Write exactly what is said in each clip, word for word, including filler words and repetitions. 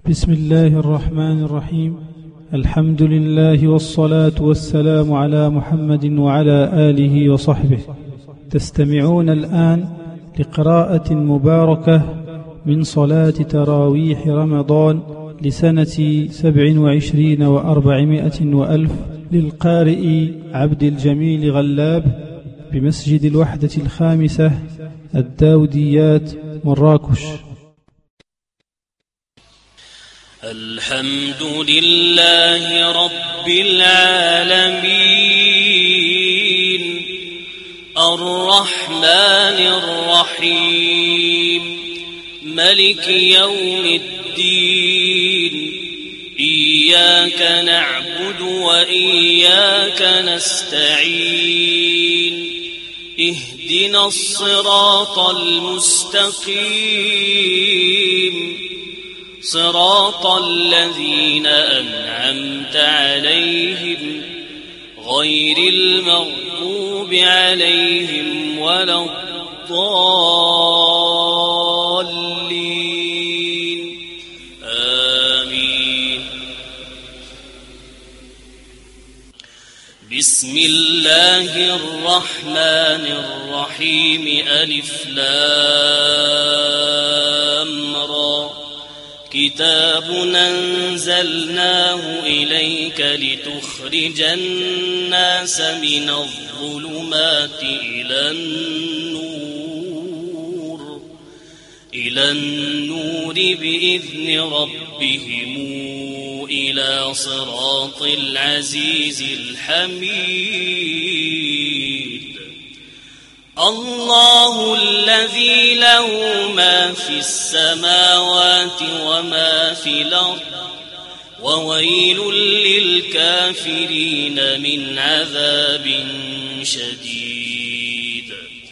بسم الله الرحمن الرحيم. الحمد لله والصلاة والسلام على محمد وعلى آله وصحبه. تستمعون الآن لقراءة مباركة من صلاة تراويح رمضان لسنة سبع وعشرين وأربعمائة وألف للقارئ عبد الجميل غلاب بمسجد الوحدة الخامسة الداوديات مراكش. الحمد لله رب العالمين الرحمن الرحيم ملك يوم الدين إياك نعبد وإياك نستعين اهدنا الصراط المستقيم صراط الذين أنعمت عليهم غير المغضوب عليهم ولا الضالين آمين. بسم الله الرحمن الرحيم ألف لام را كتاب أنزلناه إليك لتخرج الناس من الظلمات إلى النور إلى النور بإذن ربهم إلى صراط العزيز الحميد. الله الذي له ما في السماوات وما في الأرض وويل للكافرين من عذاب شديد.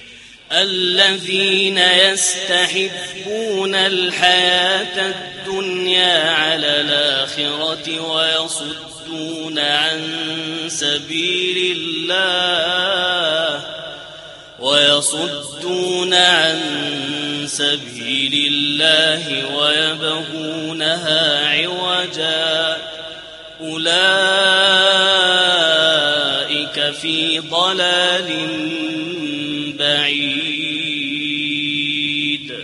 الذين يستحبون الحياة الدنيا على الآخرة ويصدون عن سبيل الله ويصدون عن سبيل الله ويبغونها عوجا أولئك في ضلال بعيد.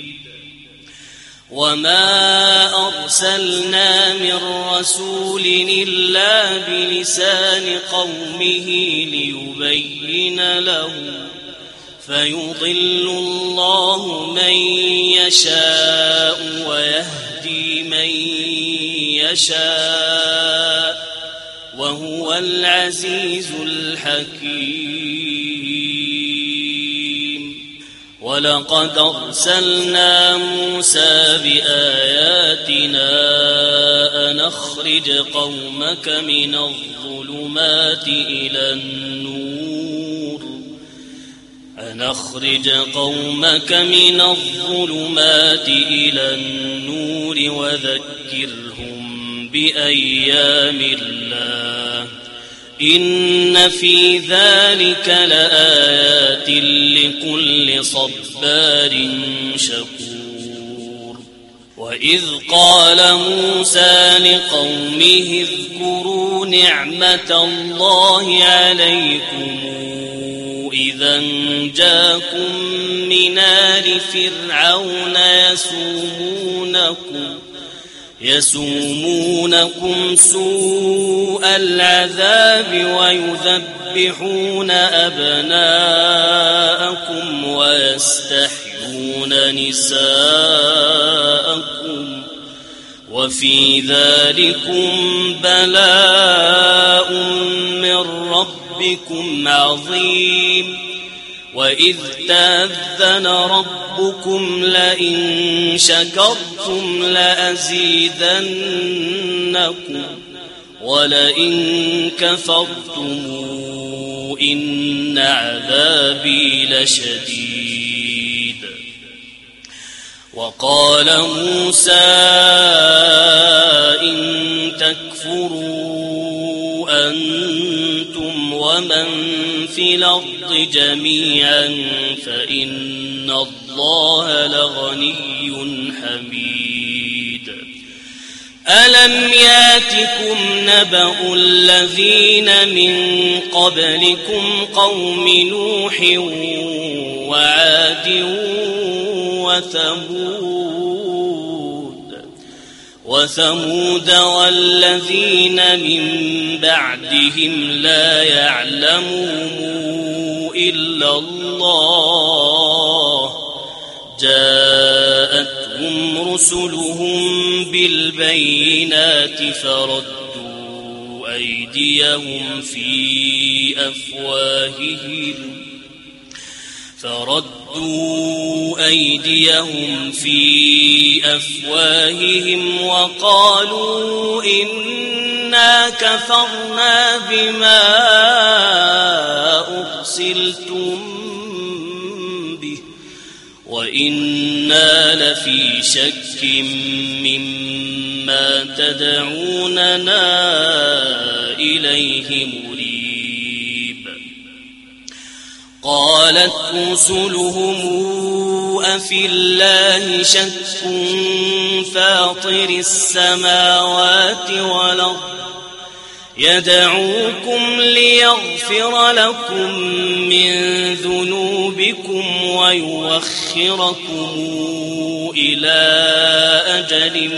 وما أرسلنا من رسول إلا بلسان قومه ليبين لهم فيضل الله من يشاء ويهدي من يشاء وهو العزيز الحكيم. ولقد أرسلنا موسى بآياتنا أن أخرج قومك من الظلمات إلى النور أن أخرج قومك من الظلمات إلى النور وذكرهم بأيام الله إن في ذلك لآيات لكل صبار شكور. وإذ قال موسى لقومه اذكروا نعمة الله عليكم إذا جاءكم من آل فرعون يسومونكم يسومونكم سوء العذاب ويذبحون أبناءكم ويستحيون نساءكم وفي ذلكم بلاء من ربكم عظيم. وإذ تأذن ربكم لئن شكرتم لأزيدنكم ولئن كفرتم إن عذابي لشديد. وقال موسى إن تكفروا أنتم ومن في الأرض جميعا فإن الله لغني حميد. ألم ياتكم نبأ الذين من قبلكم قوم نوح وعاد وثمود وثمود والذين من بعدهم لا يعلمهم إلا الله جاءتهم رسلهم بالبينات فردوا أيديهم في أفواههم فردوا أيديهم في أفواههم وقالوا إنا كفرنا بما أرسلتم به وإنا لفي شك مما تدعوننا إليه مريب. قالت رسلهم أفي الله شك فاطر السماوات والأرض يدعوكم ليغفر لكم من ذنوبكم ويوخركم إلى أجل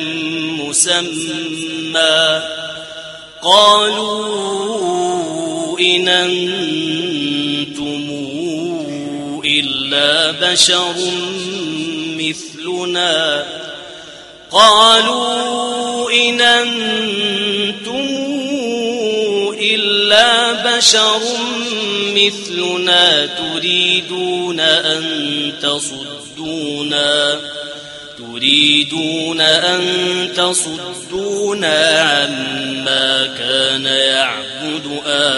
مسمى قالوا إن أنتم إلا بشر مثلنا قالوا إن أنتم إلا بشر مثلنا تريدون أن تصدونا تريدون أن تصدونا عما كان يعبد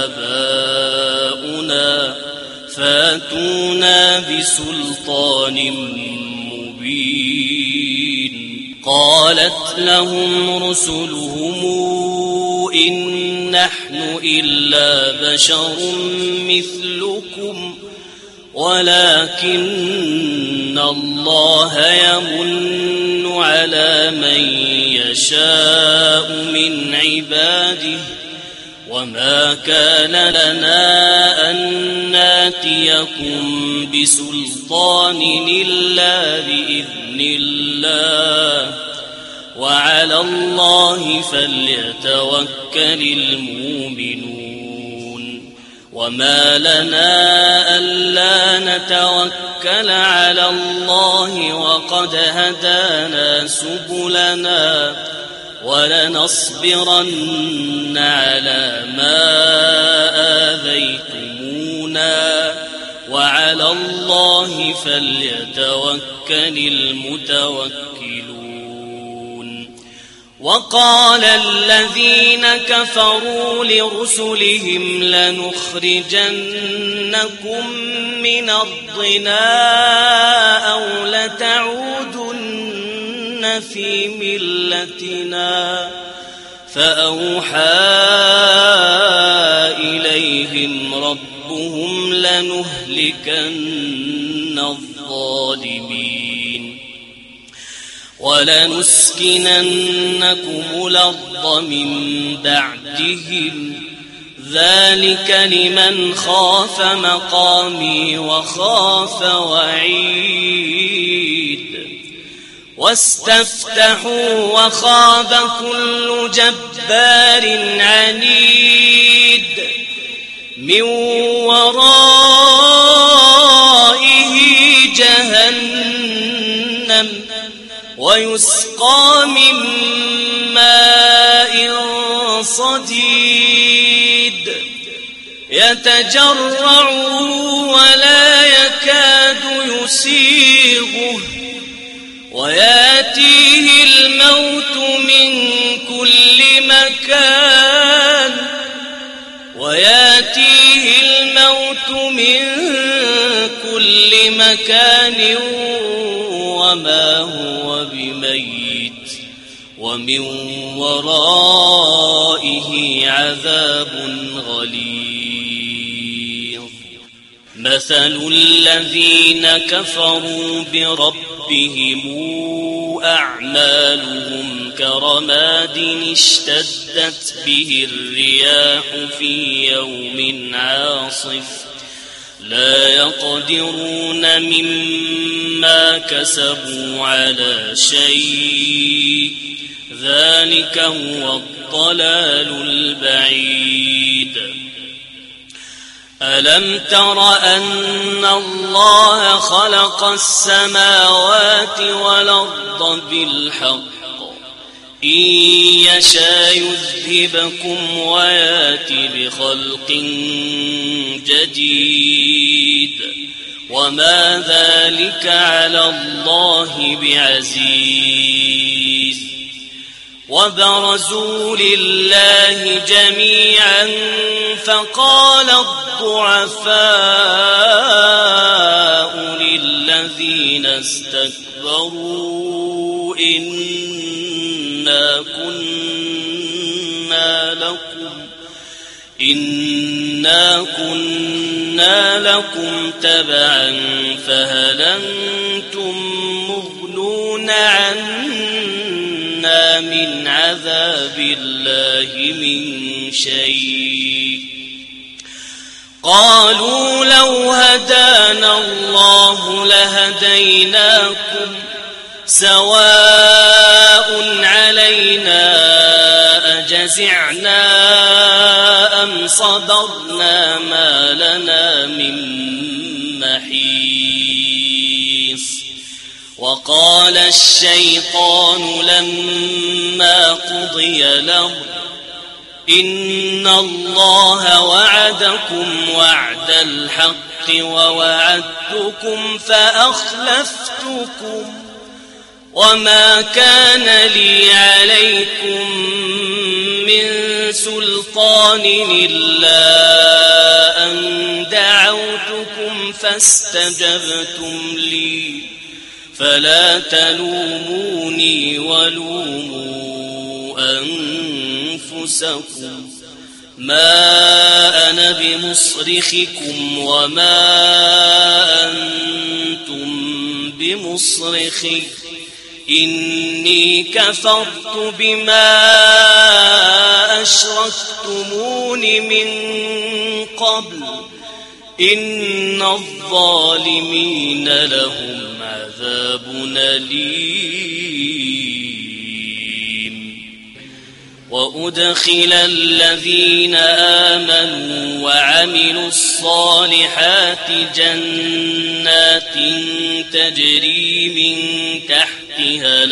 آباؤنا فاتونا بسلطان مبين. قالت لهم رسلهم إن نحن إلا بشر مثلكم ولكن الله يمن على من يشاء من عباده وما كان لنا أن ناتيكم بسلطان إلا بإذن الله وعلى الله فليتوكل المؤمنون. وما لنا ألا نتوكل على الله وقد هدانا سبلنا ولنصبرن على ما آذيتمونا وعلى الله فليتوكل المتوكلون. وقال الذين كفروا لرسلهم لنخرجنكم من أرضنا أو لتعودن في ملتنا فأوحى إليهم ربهم لنهلكن الظالمين ولنسكننكم الأرض من بعدهم ذلك لمن خاف مقامي وخاف وعيد. واستفتحوا وخاب كل جبار عنيد من ورائه جهنم ويسقى من ماء صديد يتجرع ولا يكاد يسيغه وياتيه الموت من كل مكان وياتيه الموت من كل مكان وما هو بميت ومن ورائه عذاب غليظ. مثل الذين كفروا بربهم أعمالهم كرماد اشتدت به الرياح في يوم عاصف لا يقدرون مما كسبوا على شيء ذلك هو الضلال البعيد. ألم تر أن الله خلق السماوات والأرض بالحق إن يشاء يذهبكم ويأتي بخلق جديد وما ذلك على الله بعزيز. وبرزوا لله جميعا فقال الضعفاء للذين استكبروا إنا كنا لكم إنا كنا لكم تبعا فهل أنتم مغنون عنا من عذاب الله من شيء. قالوا لو هدانا الله لهديناكم سواء علينا أجزعنا أم صبرنا ما لنا من محيص. وقال الشيطان لما قضي الأمر إن الله وعدكم وعد الحق ووعدتكم فأخلفتكم وما كان لي عليكم من سلطان إلا أن دعوتكم فاستجبتم لي فلا تلوموني ولوموا أنفسكم ما أنا بمصرخكم وما أنتم بمصرخي إني كفرت بما أشركتمون من قبل إن الظالمين لهم عذاب أليم. وأدخل الذين آمنوا وعملوا الصالحات جنات تجري من تحتها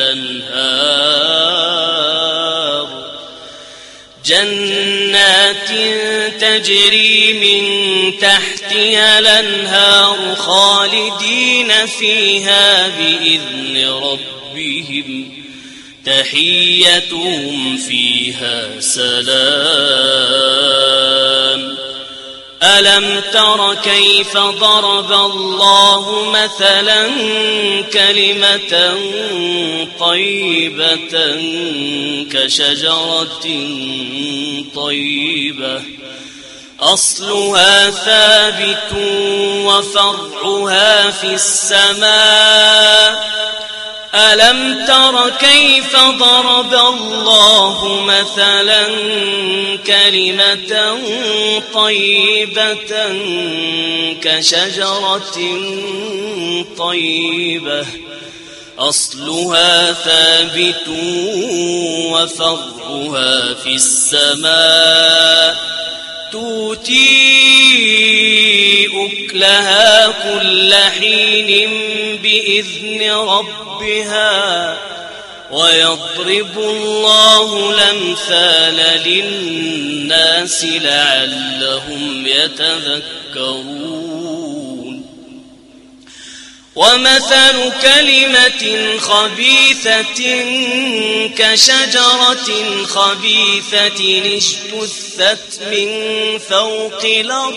الأنهار جنات تجري من تحتها الأنهار خالدين فيها بإذن ربهم تحيتهم فيها سلام. ألم تر كيف ضرب الله مثلا كلمة طيبة كشجرة طيبة أصلها ثابت وفرعها في السماء. ألم تر كيف ضرب الله مثلا كلمة طيبة كشجرة طيبة أصلها ثابت وفرعها في السماء تؤتي أكلها كل حين بإذن ربها ويضرب الله الأمثال للناس لعلهم يتذكرون. ومثل كلمة خبيثة كشجرة خبيثة اجتثت من فوق الأرض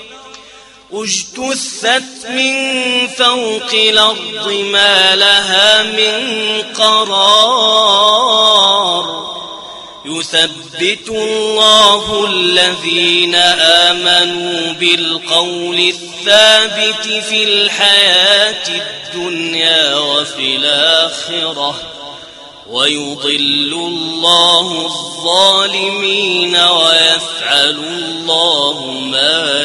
اجتثت من فوق الأرض ما لها من قرار. يثبت الله الذين آمنوا بالقول الثابت في الحياة الدنيا وفي الآخرة ويضل الله الظالمين ويفعل الله ما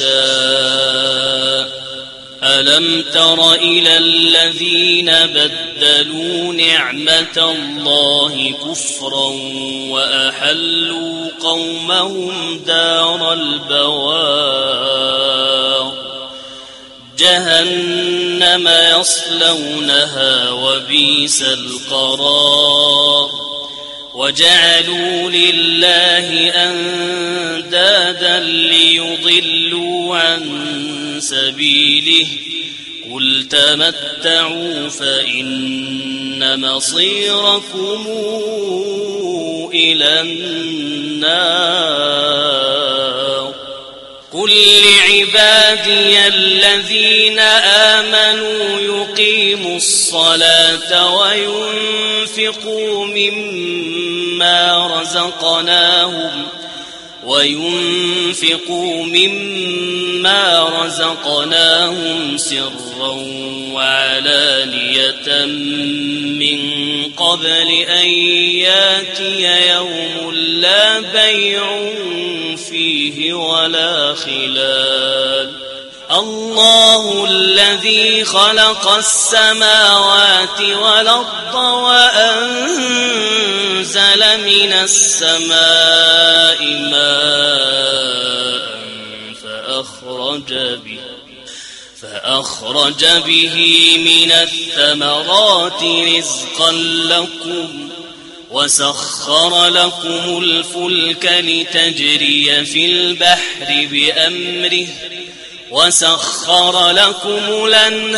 يشاء. ألم تر إلى الذين بدلوا نعمة الله كفرا وأحلوا قومهم دار البوار جهنم يصلونها وبئس القرار. وجعلوا لله أندادا ليضلوا عن سبيله قل تمتعوا فإن مصيركم إلى النار. قل لعبادي الذين آمنوا يقيموا الصلاة وينفقوا مما رزقناهم وينفقوا مما رزقناهم سرا وعلانية من قبل أن ياتي يوم لا بيع فيه ولا خلال. الله الذي خلق السماوات والأرض وأنزل من السماء ماء فأخرج به فأخرج به من الثمرات رزقا لكم وسخر لكم الفلك لتجري في البحر بأمره وسخر لكم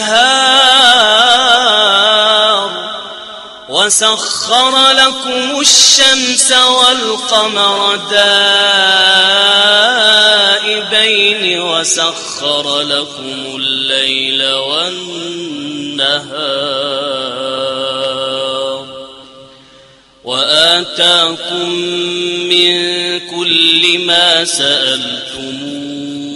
الأنهار وسخر لكم الشمس والقمر دائبين وسخر لكم الليل والنهار وآتاكم من كل ما سألتموه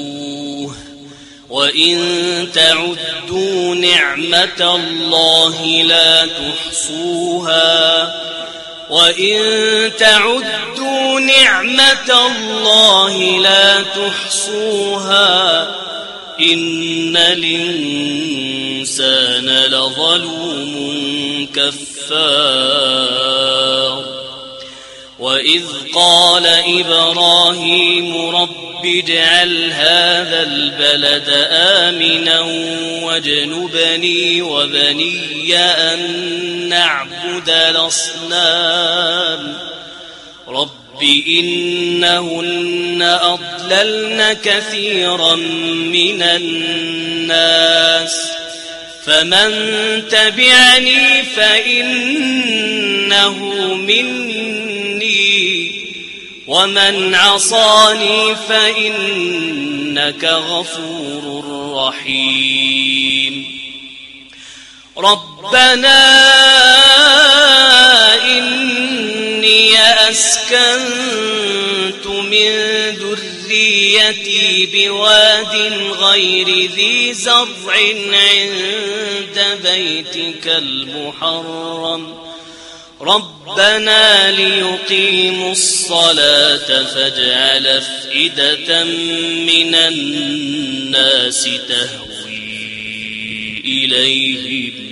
وإن تعدوا نعمة الله لا تحصوها وإن تعدوا نعمة الله لا تحصوها إن الإنسان لظلوم كفار. وإذ قال إبراهيم رب اجعل هذا البلد آمنا واجنبني وبني أن نعبد الأصنام رب إنهن أضللن كثيرا من الناس فمن تبعني فإنه مني ومن عصاني فإنك غفور رحيم. ربنا إني أسكنت من ذريتي بواد غير ذي زرع عند بيتك المحرم ربنا ليقيموا الصلاة فاجعل أفئدة من الناس تهوي إليهم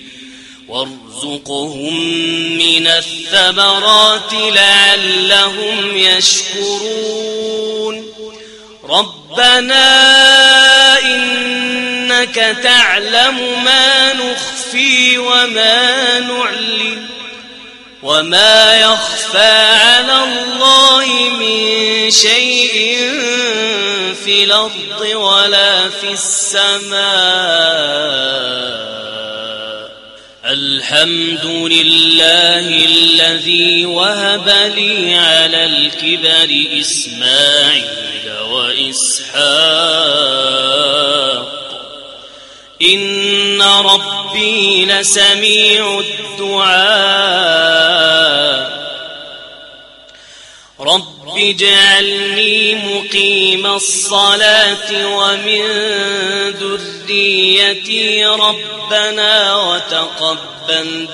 وارزقهم من الثمرات لعلهم يشكرون. ربنا إنك تعلم ما نخفي وما نعلن وما يخفى على الله من شيء في الأرض ولا في السماء. الحمد لله الذي وهب لي على الكبر إسماعيل وإسحاق إن ربي لسميع الدعاء. رب اجعلني مقيم الصلاة ومن ذريتي ربنا وتقبل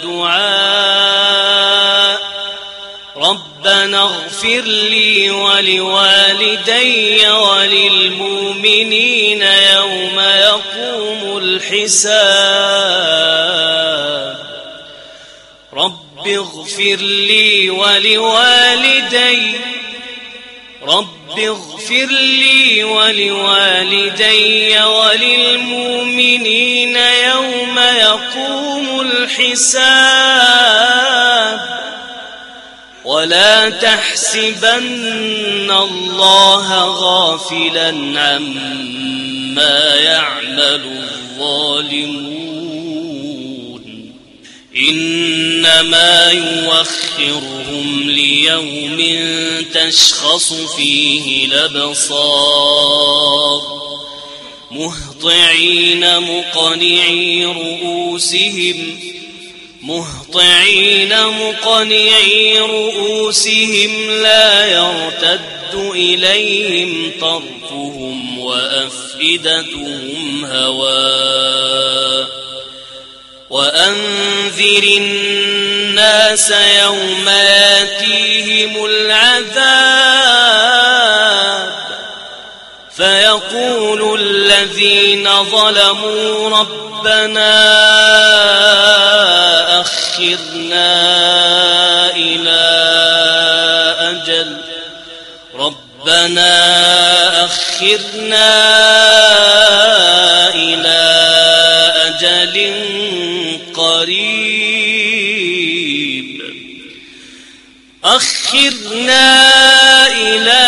دعاء ربنا اغفر لي ولوالدي وللمؤمنين يوم يقوم الحساب رب اغفر لي ولوالدي رب اغفر لي ولوالدي وللمؤمنين يوم يقوم الحساب ولا تحسبن الله غافلا عما يعمل الظالمون إنما يوخرهم ليوم تشخص فيه الأبصار مهطعين مقنعي رؤوسهم مهطعين مقنعي رؤوسهم لا يرتد إليهم طرفهم وأفئدتهم هواء وأنذر الناس يوم ياتيهم العذاب فيقول الذين ظلموا ربنا أخرنا إلى أجل ربنا أخرنا إلى أجل قريب أخرنا إلى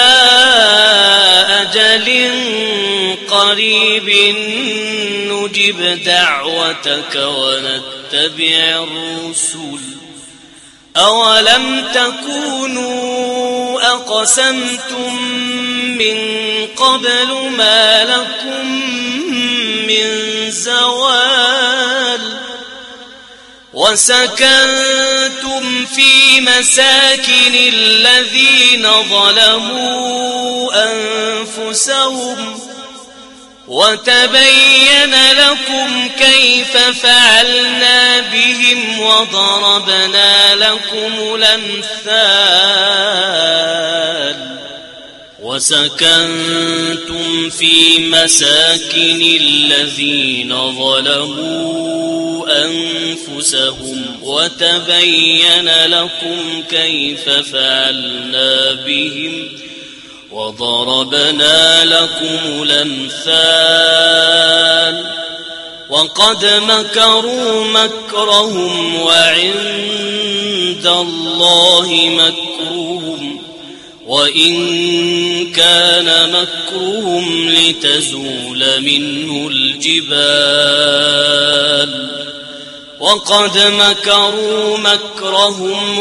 أجل قريب نجب دعوتك ونتبع الرسل أولم تكونوا أقسمتم من قبل ما لكم من زوال وسكنتم في مساكن الذين ظلموا أنفسهم وتبين لكم كيف فعلنا بهم وضربنا لكم الأمثال وسكنتم في مساكن الذين ظلموا أنفسهم وتبين لكم كيف فعلنا بهم وضربنا لكم الأمثال وقد مكروا مكرهم وعند الله مكرهم وإن كان مكرهم لتزول منه الجبال وقد مكروا مكرهم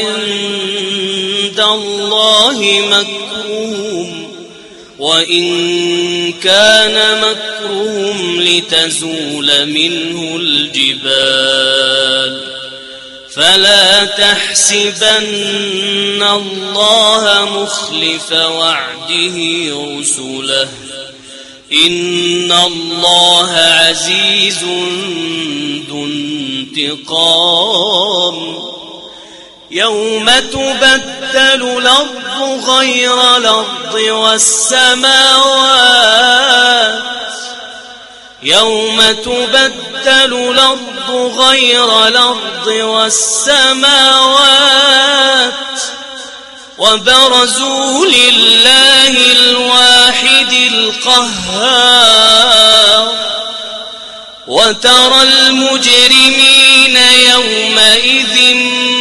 وعند الله مكرهم وإن كان مكرهم لتزول منه الجبال فلا تحسبن الله مخلف وعده رسله إن الله عزيز ذو انتقام يوم تبدل الأرض غير الأرض والسماوات يوم تبدل الأرض غير الأرض والسماوات وبرزوا لله الواحد القهار وترى المجرمين يومئذ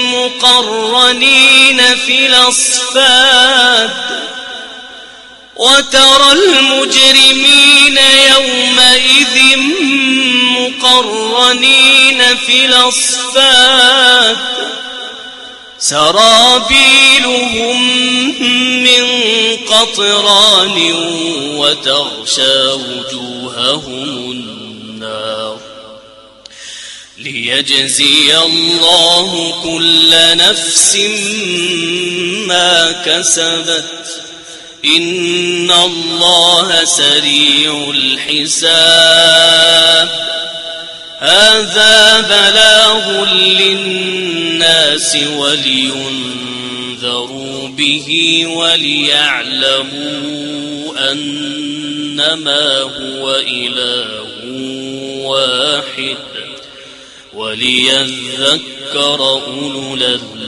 مقرنين في الأصفاد وترى المجرمين يومئذ مقرنين في الأصفاد سرابيلهم من قطران وتغشى وجوههم النار ليجزي الله كل نفس ما كسبت إن الله سريع الحساب هذا بلاغ للناس ولينذروا به وليعلموا أنما هو إله واحد وليذكر أولو الألباب